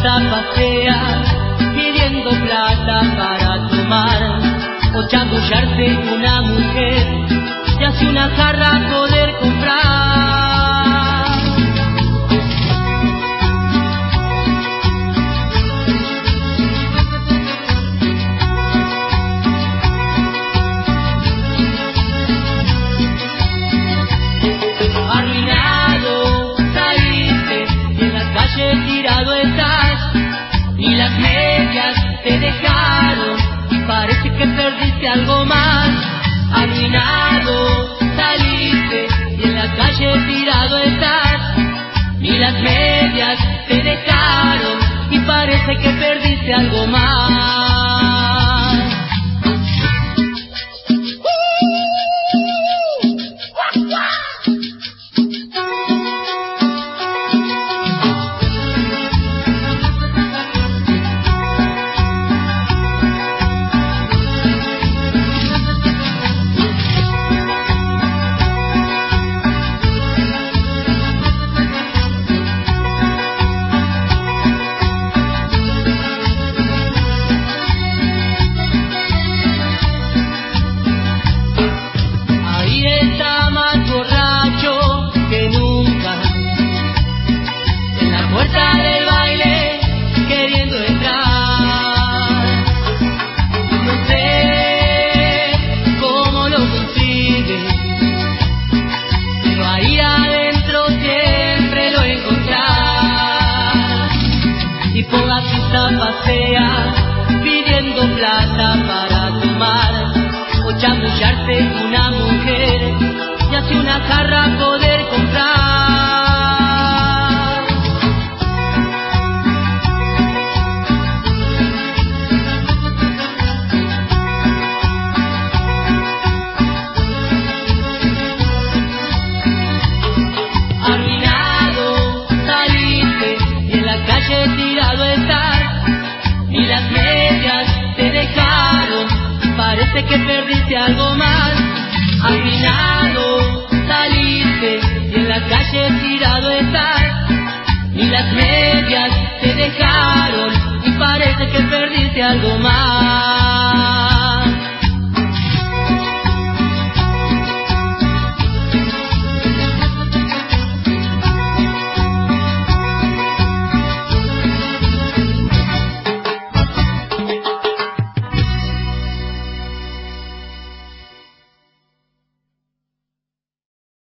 zapatea pidiendo plata para tomar o chamullarte una mujer y así una jarra poder comprar. Arruinado saliste y en la calle tirado estás y las medias te dejaron, parece que perdiste algo más. Arruinado saliste y en la calle tirado estás y las medias te dejaron y parece que perdiste algo más. Zapatea pidiendo plata para tomar o chamullarte una mujer y así una jarra poder comprar. Arruinado saliste y en la calle tirado estás y las medias te dejaron, parece que perdiste algo más. Arruinado saliste y en la calle tirado estás y las medias te dejaron y parece que perdiste algo más.